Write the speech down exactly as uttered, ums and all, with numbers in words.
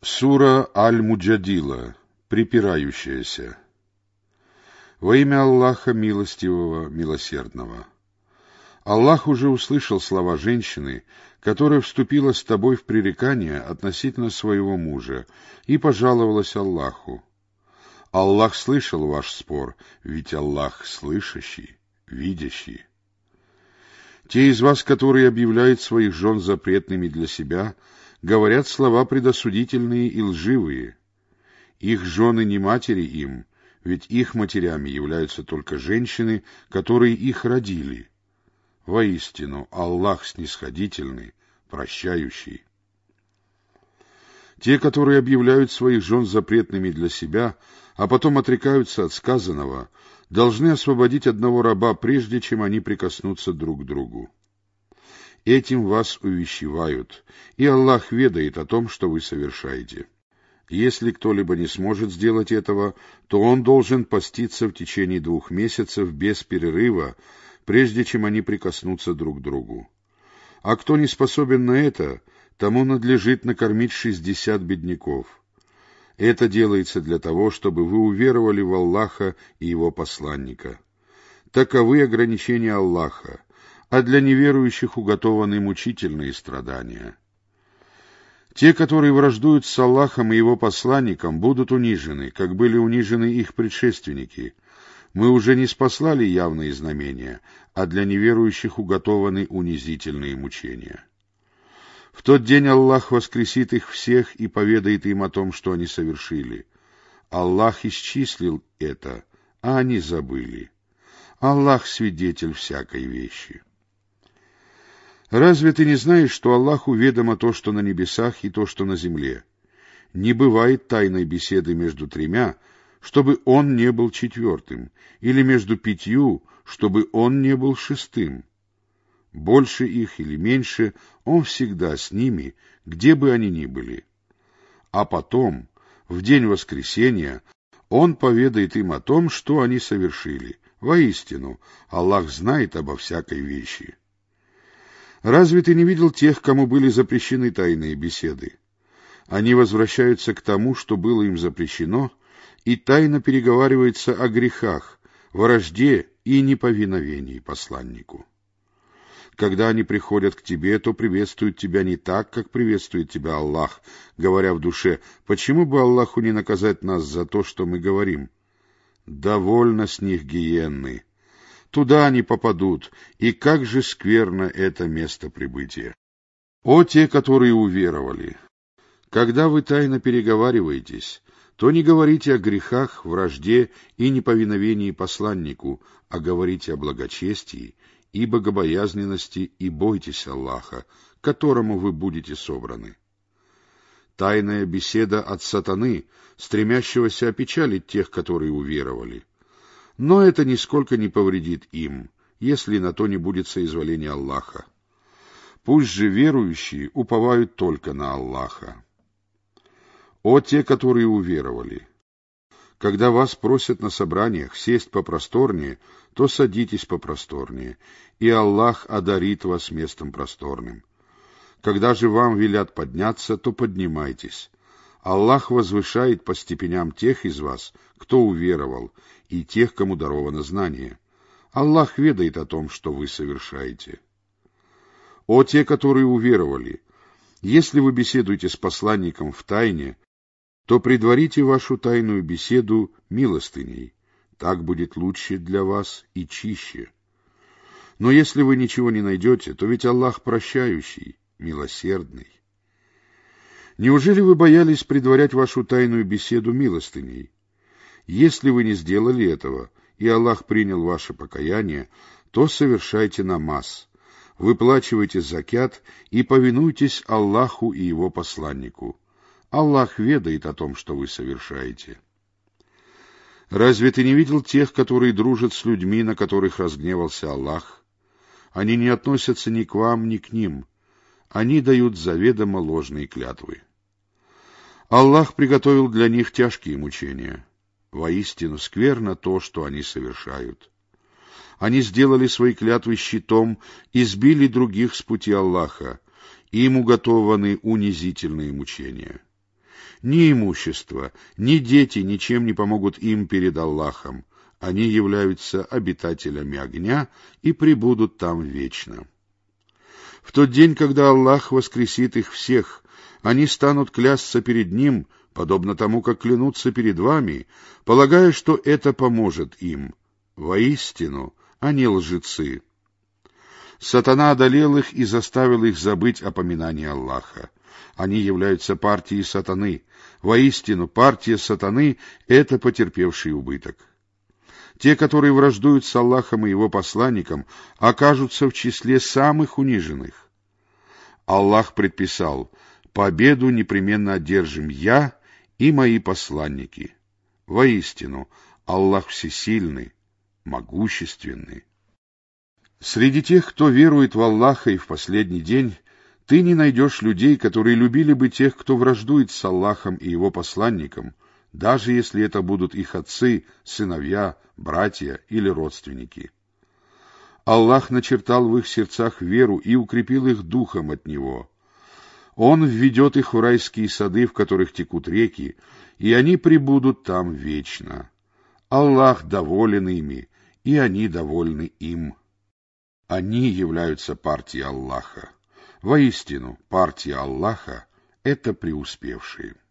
Сура Аль-Муджадила, припирающаяся. Во имя Аллаха Милостивого, Милосердного. Аллах уже услышал слова женщины, которая вступила с тобой в пререкание относительно своего мужа и пожаловалась Аллаху. Аллах слышал ваш спор, ведь Аллах слышащий, видящий. Те из вас, которые объявляют своих жен запретными для себя, говорят слова предосудительные и лживые. Их жены не матери им, ведь их матерями являются только женщины, которые их родили. Воистину, Аллах снисходительный, прощающий. Те, которые объявляют своих жен запретными для себя, а потом отрекаются от сказанного, должны освободить одного раба, прежде чем они прикоснутся друг к другу. Этим вас увещевают, и Аллах ведает о том, что вы совершаете. Если кто-либо не сможет сделать этого, то он должен поститься в течение двух месяцев без перерыва, прежде чем они прикоснутся друг к другу. А кто не способен на это, тому надлежит накормить шестьдесят бедняков. Это делается для того, чтобы вы уверовали в Аллаха и Его посланника. Таковы ограничения Аллаха, а для неверующих уготованы мучительные страдания. Те, которые враждуют с Аллахом и Его посланником, будут унижены, как были унижены их предшественники. Мы уже не спаслали явные знамения, а для неверующих уготованы унизительные мучения. В тот день Аллах воскресит их всех и поведает им о том, что они совершили. Аллах исчислил это, а они забыли. Аллах свидетель всякой вещи. Разве ты не знаешь, что Аллаху ведомо то, что на небесах, и то, что на земле? Не бывает тайной беседы между тремя, чтобы он не был четвертым, или между пятью, чтобы он не был шестым. Больше их или меньше, он всегда с ними, где бы они ни были. А потом, в день воскресения, он поведает им о том, что они совершили. Воистину, Аллах знает обо всякой вещи. Разве ты не видел тех, кому были запрещены тайные беседы? Они возвращаются к тому, что было им запрещено, и тайно переговариваются о грехах, вражде и неповиновении посланнику. Когда они приходят к тебе, то приветствуют тебя не так, как приветствует тебя Аллах, говоря в душе: почему бы Аллаху не наказать нас за то, что мы говорим? Довольно с них гиенны. Туда они попадут, и как же скверно это место прибытия. О те, которые уверовали! Когда вы тайно переговариваетесь, то не говорите о грехах, вражде и неповиновении посланнику, а говорите о благочестии и богобоязненности, и бойтесь Аллаха, к которому вы будете собраны. Тайная беседа от сатаны, стремящегося опечалить тех, которые уверовали. Но это нисколько не повредит им, если на то не будет соизволения Аллаха. Пусть же верующие уповают только на Аллаха. О те, которые уверовали! Когда вас просят на собраниях сесть попросторнее, то садитесь попросторнее, и Аллах одарит вас местом просторным. Когда же вам велят подняться, то поднимайтесь. Аллах возвышает по степеням тех из вас, кто уверовал, и тех, кому даровано знание. Аллах ведает о том, что вы совершаете. О те, которые уверовали! Если вы беседуете с посланником в тайне, то предварите вашу тайную беседу милостыней. Так будет лучше для вас и чище. Но если вы ничего не найдете, то ведь Аллах прощающий, милосердный. Неужели вы боялись предварять вашу тайную беседу милостыней? Если вы не сделали этого, и Аллах принял ваше покаяние, то совершайте намаз, выплачивайте закят и повинуйтесь Аллаху и Его посланнику. Аллах ведает о том, что вы совершаете. Разве ты не видел тех, которые дружат с людьми, на которых разгневался Аллах? Они не относятся ни к вам, ни к ним. Они дают заведомо ложные клятвы. Аллах приготовил для них тяжкие мучения. Воистину скверно то, что они совершают. Они сделали свои клятвы щитом и сбили других с пути Аллаха. Им уготованы унизительные мучения. Ни имущество, ни дети ничем не помогут им перед Аллахом. Они являются обитателями огня и пребудут там вечно. В тот день, когда Аллах воскресит их всех, они станут клясться перед Ним, подобно тому, как клянутся перед вами, полагая, что это поможет им. Воистину, они лжецы. Сатана одолел их и заставил их забыть о поминании Аллаха. Они являются партией сатаны. Воистину, партия сатаны — это потерпевший убыток. Те, которые враждуют с Аллахом и Его посланником, окажутся в числе самых униженных. Аллах предписал: победу непременно одержим я и мои посланники. Воистину, Аллах всесильный, могущественный. Среди тех, кто верует в Аллаха и в последний день, ты не найдешь людей, которые любили бы тех, кто враждует с Аллахом и Его посланником, даже если это будут их отцы, сыновья, братья или родственники. Аллах начертал в их сердцах веру и укрепил их духом от Него. Он введет их в райские сады, в которых текут реки, и они пребудут там вечно. Аллах доволен ими, и они довольны им. Они являются партией Аллаха. Воистину, партия Аллаха — это преуспевшие.